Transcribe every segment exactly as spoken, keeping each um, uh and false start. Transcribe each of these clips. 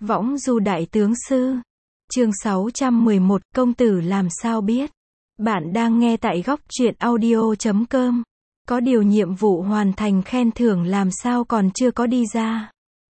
Võng du đại tướng sư. Chương sáu trăm mười một, công tử làm sao biết? Bạn đang nghe tại góc truyện audio chấm com. Có điều nhiệm vụ hoàn thành khen thưởng làm sao còn chưa có đi ra.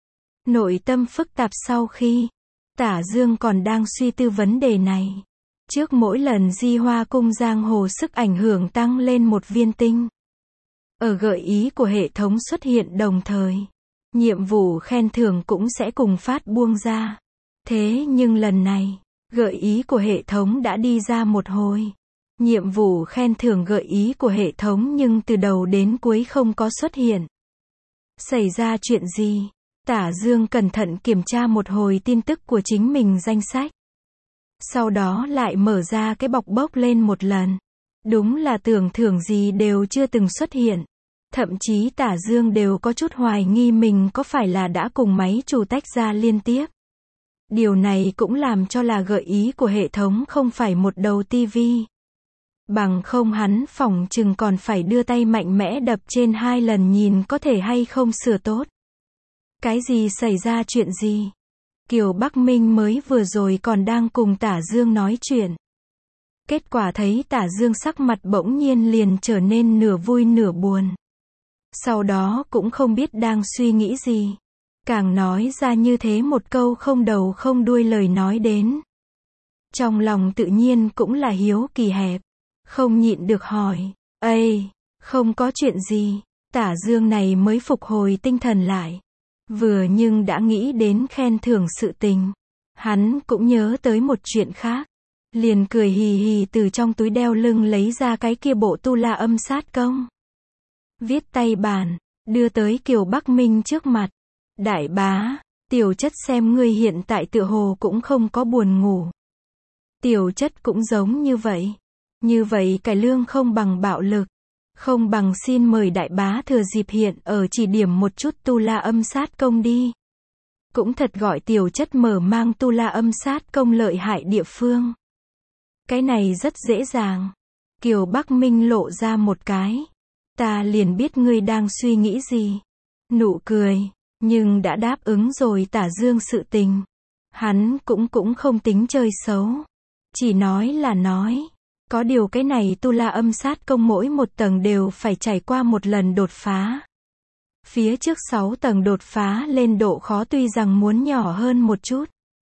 Nội tâm phức tạp sau khi Tả Dương còn đang suy tư vấn đề này. Trước mỗi lần di hoa cung giang hồ sức ảnh hưởng tăng lên một viên tinh. Ở gợi ý của hệ thống xuất hiện đồng thời. Nhiệm vụ khen thưởng cũng sẽ cùng phát buông ra. Thế nhưng lần này, gợi ý của hệ thống đã đi ra một hồi. Nhiệm vụ khen thưởng gợi ý của hệ thống nhưng từ đầu đến cuối không có xuất hiện. Xảy ra chuyện gì? Tả Dương cẩn thận kiểm tra một hồi tin tức của chính mình danh sách. Sau đó lại mở ra cái bọc bốc lên một lần. Đúng là tưởng thưởng gì đều chưa từng xuất hiện. Thậm chí Tả Dương đều có chút hoài nghi mình có phải là đã cùng máy chủ tách ra liên tiếp. Điều này cũng làm cho là gợi ý của hệ thống không phải một đầu tivi. Bằng không hắn phỏng chừng còn phải đưa tay mạnh mẽ đập trên hai lần nhìn có thể hay không sửa tốt. Cái gì xảy ra chuyện gì? Kiều Bắc Minh mới vừa rồi còn đang cùng Tả Dương nói chuyện. Kết quả thấy Tả Dương sắc mặt bỗng nhiên liền trở nên nửa vui nửa buồn. Sau đó cũng không biết đang suy nghĩ gì. Càng nói ra như thế một câu không đầu không đuôi lời nói đến. Trong lòng tự nhiên cũng là hiếu kỳ hẹp. Không nhịn được hỏi. Ây, không có chuyện gì. Tả Dương này mới phục hồi tinh thần lại. Vừa nhưng đã nghĩ đến khen thưởng sự tình. Hắn cũng nhớ tới một chuyện khác. Liền cười hì hì từ trong túi đeo lưng lấy ra cái kia bộ tu la âm sát công. Viết tay bản, đưa tới Kiều Bắc Minh trước mặt. Đại bá, tiểu chất xem ngươi hiện tại tựa hồ cũng không có buồn ngủ. Tiểu chất cũng giống như vậy. Như vậy cải lương không bằng bạo lực. Không bằng xin mời đại bá thừa dịp hiện ở chỉ điểm một chút tu la âm sát công đi. Cũng thật gọi tiểu chất mở mang tu la âm sát công lợi hại địa phương. Cái này rất dễ dàng. Kiều Bắc Minh lộ ra một cái. Ta liền biết ngươi đang suy nghĩ gì. Nụ cười. Nhưng đã đáp ứng rồi Tả Dương sự tình. Hắn cũng cũng không tính chơi xấu. Chỉ nói là nói. Có điều cái này tu la âm sát công mỗi một tầng đều phải trải qua một lần đột phá. Phía trước sáu tầng đột phá lên độ khó tuy rằng muốn nhỏ hơn một chút.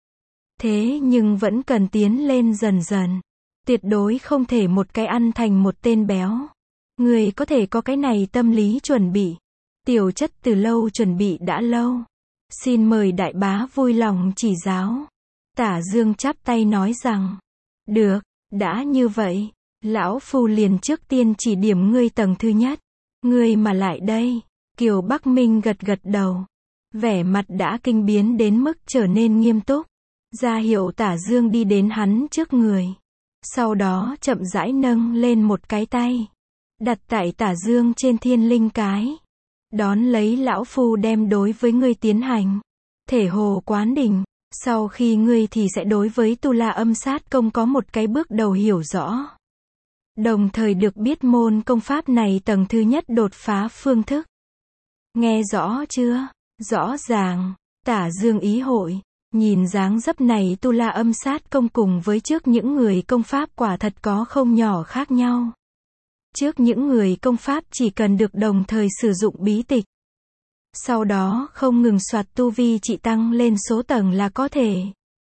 Thế nhưng vẫn cần tiến lên dần dần. Tuyệt đối không thể một cái ăn thành một tên béo. Người có thể có cái này tâm lý chuẩn bị. Tiểu chất từ lâu chuẩn bị đã lâu. Xin mời đại bá vui lòng chỉ giáo. Tả Dương chắp tay nói rằng. Được, đã như vậy. Lão Phu liền trước tiên chỉ điểm ngươi tầng thứ nhất. Ngươi mà lại đây. Kiều Bắc Minh gật gật đầu. Vẻ mặt đã kinh biến đến mức trở nên nghiêm túc. Ra hiệu Tả Dương đi đến hắn trước người. Sau đó chậm rãi nâng lên một cái tay. Đặt tại Tả Dương trên thiên linh cái. Đón lấy lão Phu đem đối với ngươi tiến hành. Thể hồ quán đỉnh. Sau khi ngươi thì sẽ đối với tu la âm sát công có một cái bước đầu hiểu rõ. Đồng thời được biết môn công pháp này tầng thứ nhất đột phá phương thức. Nghe rõ chưa? Rõ ràng. Tả Dương ý hội. Nhìn dáng dấp này tu la âm sát công cùng với trước những người công pháp quả thật có không nhỏ khác nhau. Trước những người công pháp chỉ cần được đồng thời sử dụng bí tịch. Sau đó không ngừng soạt tu vi chỉ tăng lên số tầng là có thể.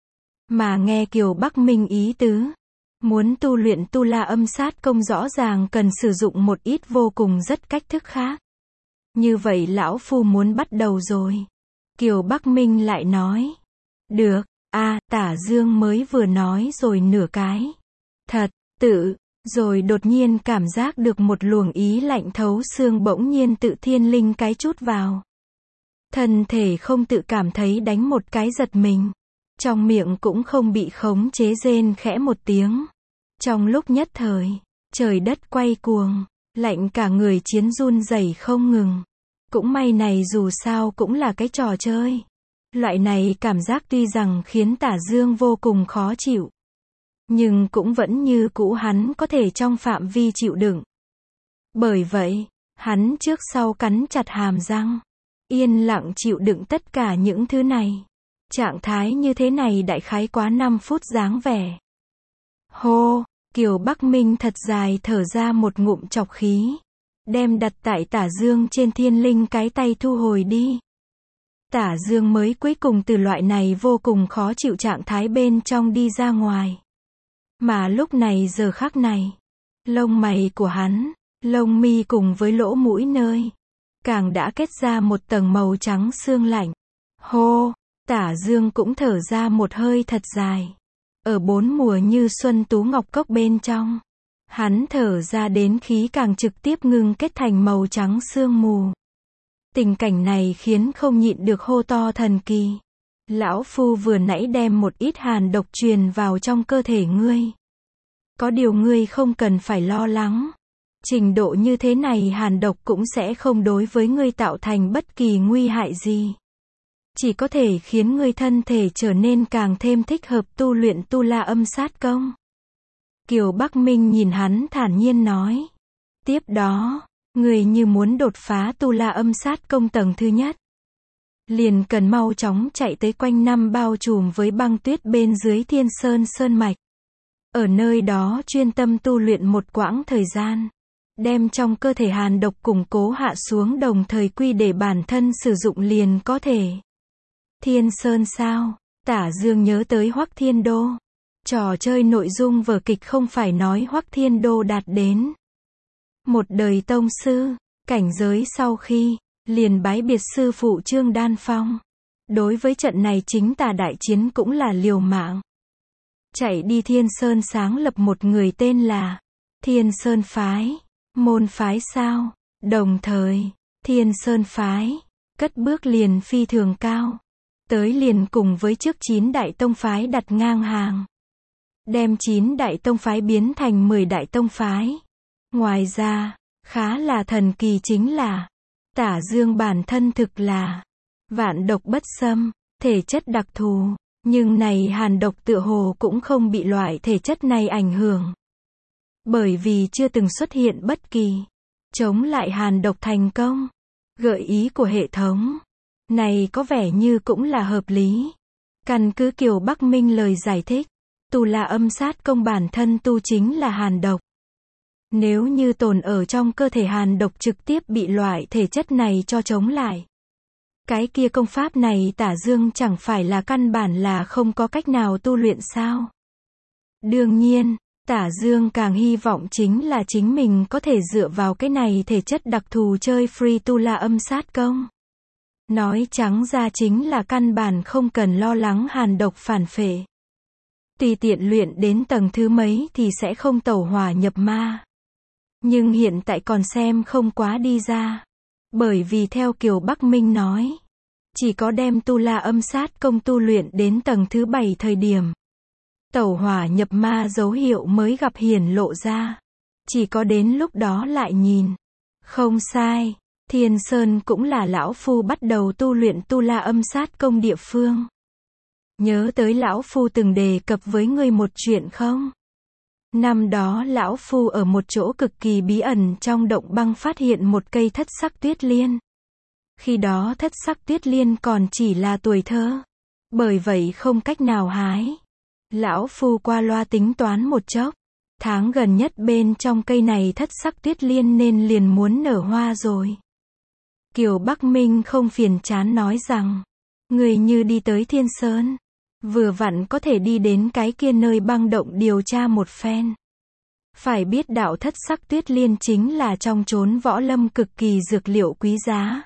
Mà nghe Kiều Bắc Minh ý tứ. Muốn tu luyện tu la âm sát công rõ ràng cần sử dụng một ít vô cùng rất cách thức khác. Như vậy lão Phu muốn bắt đầu rồi. Kiều Bắc Minh lại nói. Được, a à, Tả Dương mới vừa nói rồi nửa cái. Thật, tự, rồi đột nhiên cảm giác được một luồng ý lạnh thấu xương bỗng nhiên tự thiên linh cái chút vào. Thân thể không tự cảm thấy đánh một cái giật mình. Trong miệng cũng không bị khống chế rên khẽ một tiếng. Trong lúc nhất thời, trời đất quay cuồng, lạnh cả người chiến run rẩy không ngừng. Cũng may này dù sao cũng là cái trò chơi. Loại này cảm giác tuy rằng khiến Tả Dương vô cùng khó chịu. Nhưng cũng vẫn như cũ hắn có thể trong phạm vi chịu đựng. Bởi vậy, hắn trước sau cắn chặt hàm răng. Yên lặng chịu đựng tất cả những thứ này. Trạng thái như thế này đại khái quá năm phút dáng vẻ. Hô, Kiều Bắc Minh thật dài thở ra một ngụm trọc khí. Đem đặt tại tả dương trên thiên linh cái tay thu hồi đi. Tả dương mới cuối cùng từ loại này vô cùng khó chịu trạng thái bên trong đi ra ngoài. Mà lúc này giờ khắc này, lông mày của hắn, lông mi cùng với lỗ mũi nơi, càng đã kết ra một tầng màu trắng sương lạnh. Hô, tả dương cũng thở ra một hơi thật dài. Ở bốn mùa như xuân tú ngọc cốc bên trong, hắn thở ra đến khí càng trực tiếp ngưng kết thành màu trắng sương mù. Tình cảnh này khiến không nhịn được hô to thần kỳ. Lão phu vừa nãy đem một ít hàn độc truyền vào trong cơ thể ngươi. Có điều ngươi không cần phải lo lắng. Trình độ như thế này hàn độc cũng sẽ không đối với ngươi tạo thành bất kỳ nguy hại gì. Chỉ có thể khiến ngươi thân thể trở nên càng thêm thích hợp tu luyện tu la âm sát công. Kiều Bắc Minh nhìn hắn thản nhiên nói. Tiếp đó, ngươi như muốn đột phá tu la âm sát công tầng thứ nhất. Liền cần mau chóng chạy tới quanh năm bao trùm với băng tuyết bên dưới Thiên Sơn Sơn Mạch. Ở nơi đó chuyên tâm tu luyện một quãng thời gian. Đem trong cơ thể hàn độc củng cố hạ xuống đồng thời quy để bản thân sử dụng liền có thể. Thiên Sơn sao? Tả Dương nhớ tới Hoắc Thiên Đô. Trò chơi nội dung vở kịch không phải nói Hoắc Thiên Đô đạt đến một đời tông sư, cảnh giới sau khi liền bái biệt sư phụ Trương Đan Phong. Đối với trận này chính tà đại chiến cũng là liều mạng. Chạy đi Thiên Sơn sáng lập một người tên là Thiên Sơn Phái. Môn phái sao? Đồng thời, Thiên Sơn Phái cất bước liền phi thường cao. Tới liền cùng với trước chín đại tông phái đặt ngang hàng. Đem chín đại tông phái biến thành mười đại tông phái. Ngoài ra, khá là thần kỳ chính là Tả Dương bản thân thực là vạn độc bất xâm, thể chất đặc thù, nhưng này hàn độc tựa hồ cũng không bị loại thể chất này ảnh hưởng. Bởi vì chưa từng xuất hiện bất kỳ chống lại hàn độc thành công. Gợi ý của hệ thống này có vẻ như cũng là hợp lý. Căn cứ Kiều Bắc Minh lời giải thích, tu la âm sát công bản thân tu chính là hàn độc. Nếu như tồn ở trong cơ thể hàn độc trực tiếp bị loại thể chất này cho chống lại, cái kia công pháp này Tả Dương chẳng phải là căn bản là không có cách nào tu luyện sao? Đương nhiên, Tả Dương càng hy vọng chính là chính mình có thể dựa vào cái này thể chất đặc thù chơi free tu la âm sát công. Nói trắng ra chính là căn bản không cần lo lắng hàn độc phản phệ. Tùy tiện luyện đến tầng thứ mấy thì sẽ không tẩu hỏa nhập ma. Nhưng hiện tại còn xem không quá đi ra. Bởi vì theo Kiều Bắc Minh nói, chỉ có đem tu la âm sát công tu luyện đến tầng thứ bảy thời điểm, tẩu hỏa nhập ma dấu hiệu mới gặp hiển lộ ra. Chỉ có đến lúc đó lại nhìn. Không sai, Thiên Sơn cũng là lão phu bắt đầu tu luyện tu la âm sát công địa phương. Nhớ tới lão phu từng đề cập với ngươi một chuyện không? Năm đó lão phu ở một chỗ cực kỳ bí ẩn trong động băng phát hiện một cây thất sắc tuyết liên. Khi đó thất sắc tuyết liên còn chỉ là tuổi thơ. Bởi vậy không cách nào hái. Lão phu qua loa tính toán một chốc. Tháng gần nhất bên trong cây này thất sắc tuyết liên nên liền muốn nở hoa rồi. Kiều Bắc Minh không phiền chán nói rằng, người như đi tới Thiên Sơn, vừa vặn có thể đi đến cái kia nơi băng động điều tra một phen. Phải biết đạo thất sắc tuyết liên chính là trong chốn võ lâm cực kỳ dược liệu quý giá.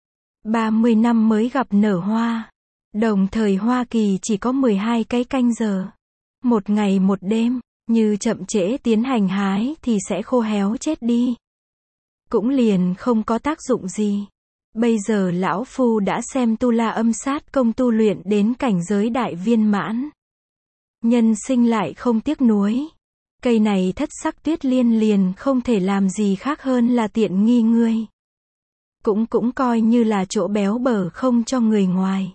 ba mươi năm mới gặp nở hoa. Đồng thời Hoa Kỳ chỉ có mười hai cái canh giờ. Một ngày một đêm, như chậm trễ tiến hành hái thì sẽ khô héo chết đi. Cũng liền không có tác dụng gì. Bây giờ lão phu đã xem tu la âm sát công tu luyện đến cảnh giới đại viên mãn. Nhân sinh lại không tiếc nuối. Cây này thất sắc tuyết liên liền không thể làm gì khác hơn là tiện nghi ngươi. Cũng cũng coi như là chỗ béo bở không cho người ngoài.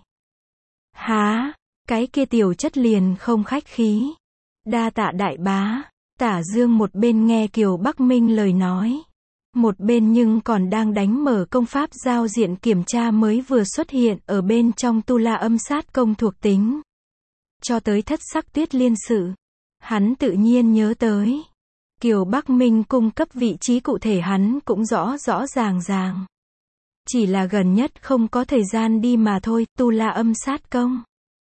Há, cái kia tiểu chất liền không khách khí. Đa tạ đại bá. Tả Dương một bên nghe Kiều Bắc Minh lời nói, Một bên nhưng còn đang đánh mở công pháp giao diện kiểm tra mới vừa xuất hiện ở bên trong tu la âm sát công thuộc tính. Cho tới thất sắc tuyết liên sự. Hắn tự nhiên nhớ tới. Kiều Bắc Minh cung cấp vị trí cụ thể hắn cũng rõ rõ ràng ràng. Chỉ là gần nhất không có thời gian đi mà thôi, tu la âm sát công.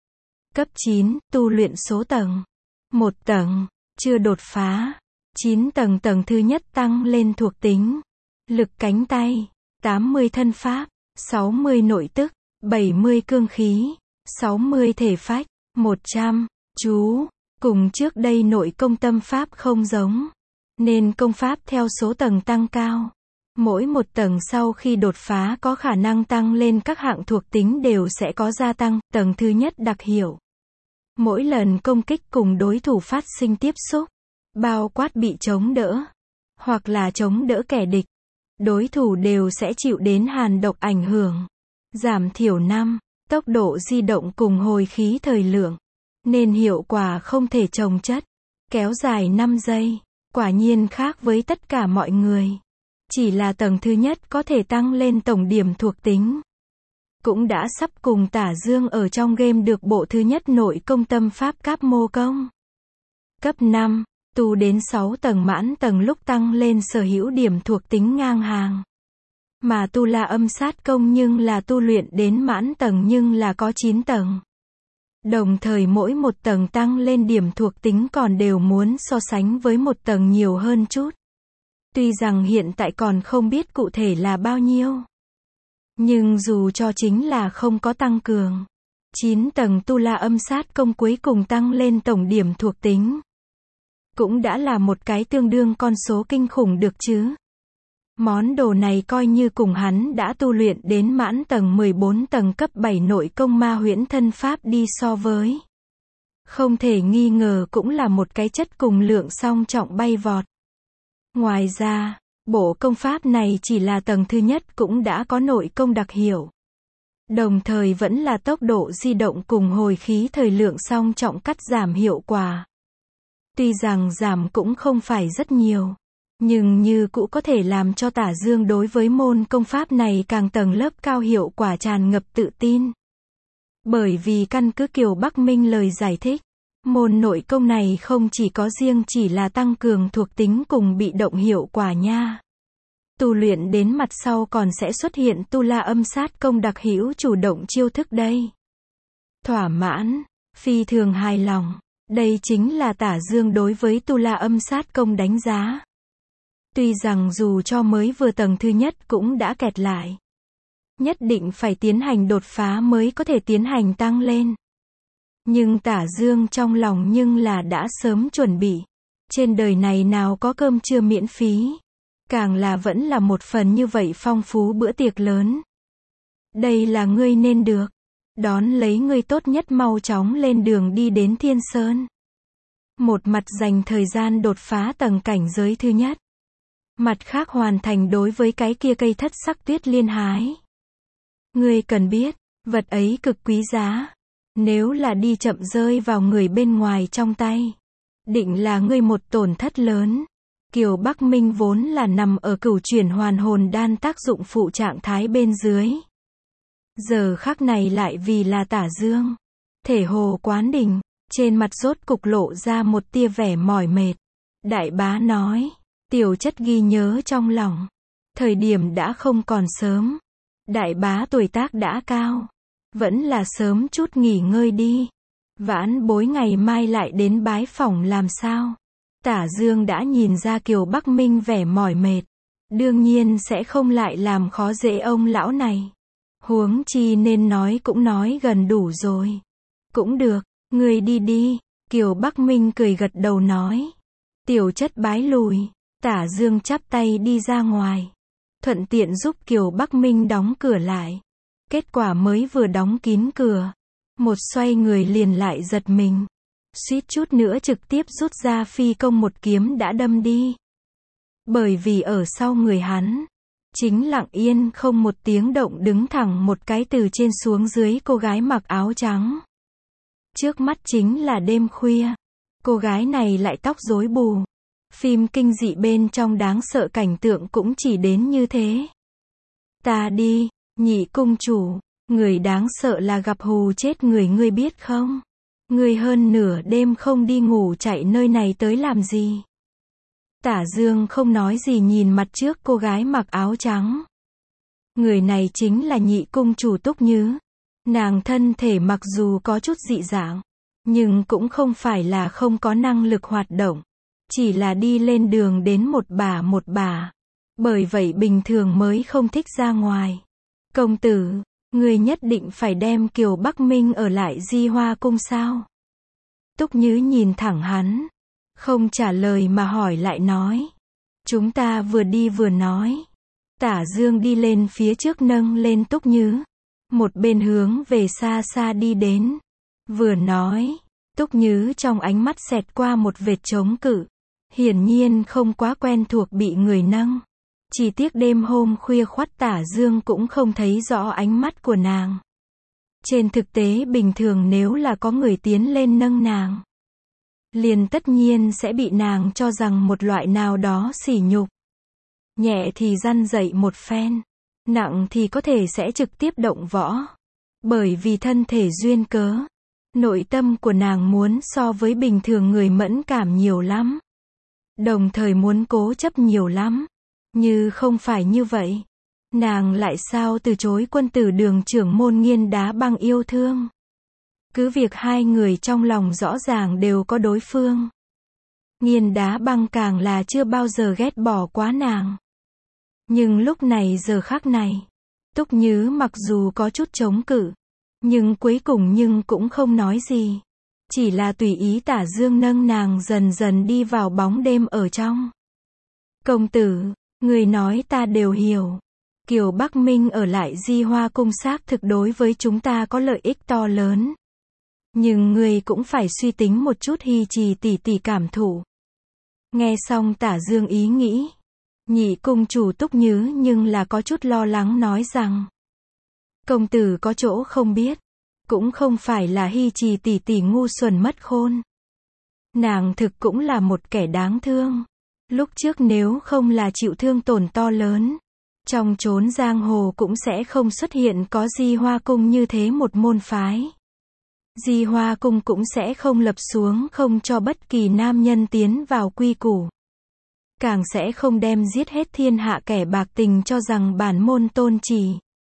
Cấp chín, tu luyện số tầng. Một tầng, chưa đột phá. chín tầng tầng thứ nhất tăng lên thuộc tính. Lực cánh tay, tám mươi thân pháp, sáu mươi nội tức, bảy mươi cương khí, sáu mươi thể phách, một trăm, chú. Cùng trước đây nội công tâm pháp không giống. Nên công pháp theo số tầng tăng cao. Mỗi một tầng sau khi đột phá có khả năng tăng lên các hạng thuộc tính đều sẽ có gia tăng. Tầng thứ nhất đặc hiệu. Mỗi lần công kích cùng đối thủ phát sinh tiếp xúc, bao quát bị chống đỡ, hoặc là chống đỡ kẻ địch, đối thủ đều sẽ chịu đến hàn độc ảnh hưởng. Giảm thiểu năm, tốc độ di động cùng hồi khí thời lượng. Nên hiệu quả không thể chồng chất. Kéo dài năm giây. Quả nhiên khác với tất cả mọi người. Chỉ là tầng thứ nhất có thể tăng lên tổng điểm thuộc tính. Cũng đã sắp cùng Tả Dương ở trong game được bộ thứ nhất nội công tâm pháp Cáp Mô Công. Cấp năm, tu đến sáu tầng mãn tầng lúc tăng lên sở hữu điểm thuộc tính ngang hàng. Mà tu la âm sát công nhưng là tu luyện đến mãn tầng nhưng là có chín tầng. Đồng thời mỗi một tầng tăng lên điểm thuộc tính còn đều muốn so sánh với một tầng nhiều hơn chút. Tuy rằng hiện tại còn không biết cụ thể là bao nhiêu. Nhưng dù cho chính là không có tăng cường. chín tầng tu la âm sát công cuối cùng tăng lên tổng điểm thuộc tính. Cũng đã là một cái tương đương con số kinh khủng được chứ. Món đồ này coi như cùng hắn đã tu luyện đến mãn tầng mười bốn tầng cấp bảy nội công ma huyễn thân pháp đi so với. Không thể nghi ngờ cũng là một cái chất cùng lượng song trọng bay vọt. Ngoài ra, bộ công pháp này chỉ là tầng thứ nhất cũng đã có nội công đặc hiệu. Đồng thời vẫn là tốc độ di động cùng hồi khí thời lượng song trọng cắt giảm hiệu quả. Tuy rằng giảm cũng không phải rất nhiều. Nhưng như cũ có thể làm cho Tả Dương đối với môn công pháp này càng tầng lớp cao hiệu quả tràn ngập tự tin. Bởi vì căn cứ Kiều Bắc Minh lời giải thích, môn nội công này không chỉ có riêng chỉ là tăng cường thuộc tính cùng bị động hiệu quả nha. Tu luyện đến mặt sau còn sẽ xuất hiện tu la âm sát công đặc hữu chủ động chiêu thức đây. Thỏa mãn, phi thường hài lòng. Đây chính là Tả Dương đối với tu la âm sát công đánh giá. Tuy rằng dù cho mới vừa tầng thứ nhất cũng đã kẹt lại. Nhất định phải tiến hành đột phá mới có thể tiến hành tăng lên. Nhưng Tả Dương trong lòng nhưng là đã sớm chuẩn bị. Trên đời này nào có cơm trưa miễn phí. Càng là vẫn là một phần như vậy phong phú bữa tiệc lớn. Đây là ngươi nên được. Đón lấy ngươi tốt nhất mau chóng lên đường đi đến Thiên Sơn. Một mặt dành thời gian đột phá tầng cảnh giới thứ nhất. Mặt khác hoàn thành đối với cái kia cây thất sắc tuyết liên hái. Ngươi cần biết, vật ấy cực quý giá. Nếu là đi chậm rơi vào người bên ngoài trong tay. Định là ngươi một tổn thất lớn. Kiều Bắc Minh vốn là nằm ở cửu chuyển hoàn hồn đan tác dụng phụ trạng thái bên dưới. Giờ khắc này lại vì là Tả Dương. Thể hồ quán đỉnh, trên mặt rốt cục lộ ra một tia vẻ mỏi mệt. Đại bá nói, tiểu chất ghi nhớ trong lòng. Thời điểm đã không còn sớm. Đại bá tuổi tác đã cao. Vẫn là sớm chút nghỉ ngơi đi. Vãn bối ngày mai lại đến bái phỏng làm sao. Tả Dương đã nhìn ra Kiều Bắc Minh vẻ mỏi mệt. Đương nhiên sẽ không lại làm khó dễ ông lão này. Huống chi nên nói cũng nói gần đủ rồi. Cũng được, ngươi đi đi. Kiều Bắc Minh cười gật đầu nói. Tiểu chất bái lùi. Tả Dương chắp tay đi ra ngoài. Thuận tiện giúp Kiều Bắc Minh đóng cửa lại. Kết quả mới vừa đóng kín cửa. Một xoay người liền lại giật mình. Suýt chút nữa trực tiếp rút ra phi công một kiếm đã đâm đi. Bởi vì ở sau người hắn. Chính lặng yên không một tiếng động đứng thẳng một cái từ trên xuống dưới cô gái mặc áo trắng. Trước mắt chính là đêm khuya. Cô gái này lại tóc rối bù. Phim kinh dị bên trong đáng sợ cảnh tượng cũng chỉ đến như thế. Ta đi, nhị cung chủ, người đáng sợ là gặp hù chết người ngươi biết không? Ngươi hơn nửa đêm không đi ngủ chạy nơi này tới làm gì? Tả Dương không nói gì nhìn mặt trước cô gái mặc áo trắng. Người này chính là nhị cung chủ Túc Nhứ. Nàng thân thể mặc dù có chút dị dạng, nhưng cũng không phải là không có năng lực hoạt động. Chỉ là đi lên đường đến một bà một bà. Bởi vậy bình thường mới không thích ra ngoài. Công tử, người nhất định phải đem Kiều Bắc Minh ở lại Di Hoa Cung sao? Túc Nhứ nhìn thẳng hắn. Không trả lời mà hỏi lại nói. Chúng ta vừa đi vừa nói. Tả Dương đi lên phía trước nâng lên Túc Nhứ. Một bên hướng về xa xa đi đến. Vừa nói. Túc Nhứ trong ánh mắt xẹt qua một vệt chống cự. Hiển nhiên không quá quen thuộc bị người nâng. Chỉ tiếc đêm hôm khuya khoắt Tả Dương cũng không thấy rõ ánh mắt của nàng. Trên thực tế bình thường nếu là có người tiến lên nâng nàng, liền tất nhiên sẽ bị nàng cho rằng một loại nào đó sỉ nhục. Nhẹ thì răn dậy một phen, nặng thì có thể sẽ trực tiếp động võ. Bởi vì thân thể duyên cớ, nội tâm của nàng muốn so với bình thường người mẫn cảm nhiều lắm. Đồng thời muốn cố chấp nhiều lắm. Như không phải như vậy, nàng lại sao từ chối quân tử Đường trưởng môn Nghiên Đá Băng yêu thương. Cứ việc hai người trong lòng rõ ràng đều có đối phương. Nghiên Đá Băng càng là chưa bao giờ ghét bỏ quá nàng. Nhưng lúc này giờ khắc này, Túc Nhứ mặc dù có chút chống cự, nhưng cuối cùng nhưng cũng không nói gì. Chỉ là tùy ý Tả Dương nâng nàng dần dần đi vào bóng đêm ở trong. Công tử, người nói ta đều hiểu. Kiều Bắc Minh ở lại Di Hoa Cung xác thực đối với chúng ta có lợi ích to lớn. Nhưng người cũng phải suy tính một chút Hi Trì tỷ tỷ cảm thụ. Nghe xong Tả Dương ý nghĩ, nhị cung chủ Túc Nhứ nhưng là có chút lo lắng nói rằng. Công tử có chỗ không biết. Cũng không phải là Hi Trì tỷ tỷ ngu xuẩn mất khôn. Nàng thực cũng là một kẻ đáng thương. Lúc trước nếu không là chịu thương tổn to lớn, trong chốn giang hồ cũng sẽ không xuất hiện có Di Hoa Cung như thế một môn phái. Di Hoa Cung cũng sẽ không lập xuống không cho bất kỳ nam nhân tiến vào quy củ. Càng sẽ không đem giết hết thiên hạ kẻ bạc tình cho rằng bản môn tôn chỉ.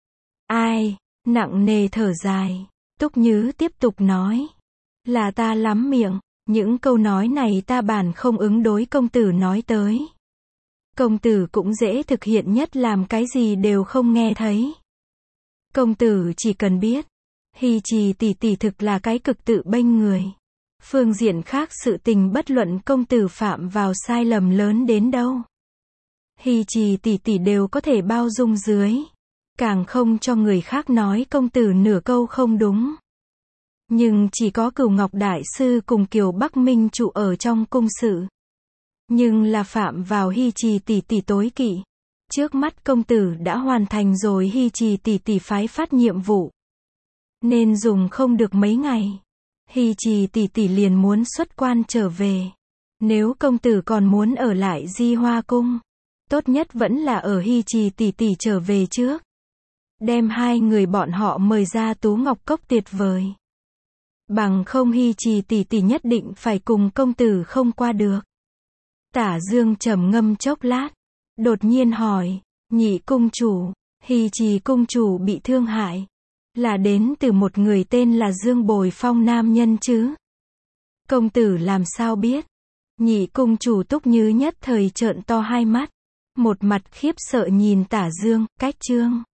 Ai, nặng nề thở dài. Túc Nhứ tiếp tục nói. Là ta lắm miệng, những câu nói này ta bản không ứng đối công tử nói tới. Công tử cũng dễ thực hiện nhất làm cái gì đều không nghe thấy. Công tử chỉ cần biết, Hi Trì tỷ tỷ thực là cái cực tự bênh người. Phương diện khác sự tình bất luận công tử phạm vào sai lầm lớn đến đâu, Hi Trì tỷ tỷ đều có thể bao dung dưới. Càng không cho người khác nói công tử nửa câu không đúng. Nhưng chỉ có Cửu Ngọc Đại Sư cùng Kiều Bắc Minh trụ ở trong cung sự. Nhưng là phạm vào Hi Trì tỷ tỷ tối kỵ. Trước mắt công tử đã hoàn thành rồi Hi Trì tỷ tỷ phái phát nhiệm vụ. Nên dùng không được mấy ngày, Hi Trì tỷ tỷ liền muốn xuất quan trở về. Nếu công tử còn muốn ở lại Di Hoa Cung, tốt nhất vẫn là ở Hi Trì tỷ tỷ trở về trước. Đem hai người bọn họ mời ra Tú Ngọc Cốc tuyệt vời. Bằng không Hi Trì tỷ tỷ nhất định phải cùng công tử không qua được. Tả Dương trầm ngâm chốc lát, đột nhiên hỏi, nhị cung chủ, Hi Trì cung chủ bị thương hại, là đến từ một người tên là Dương Bồi Phong nam nhân chứ? Công tử làm sao biết? Nhị cung chủ Túc Nhứ nhất thời trợn to hai mắt, một mặt khiếp sợ nhìn Tả Dương, cách chương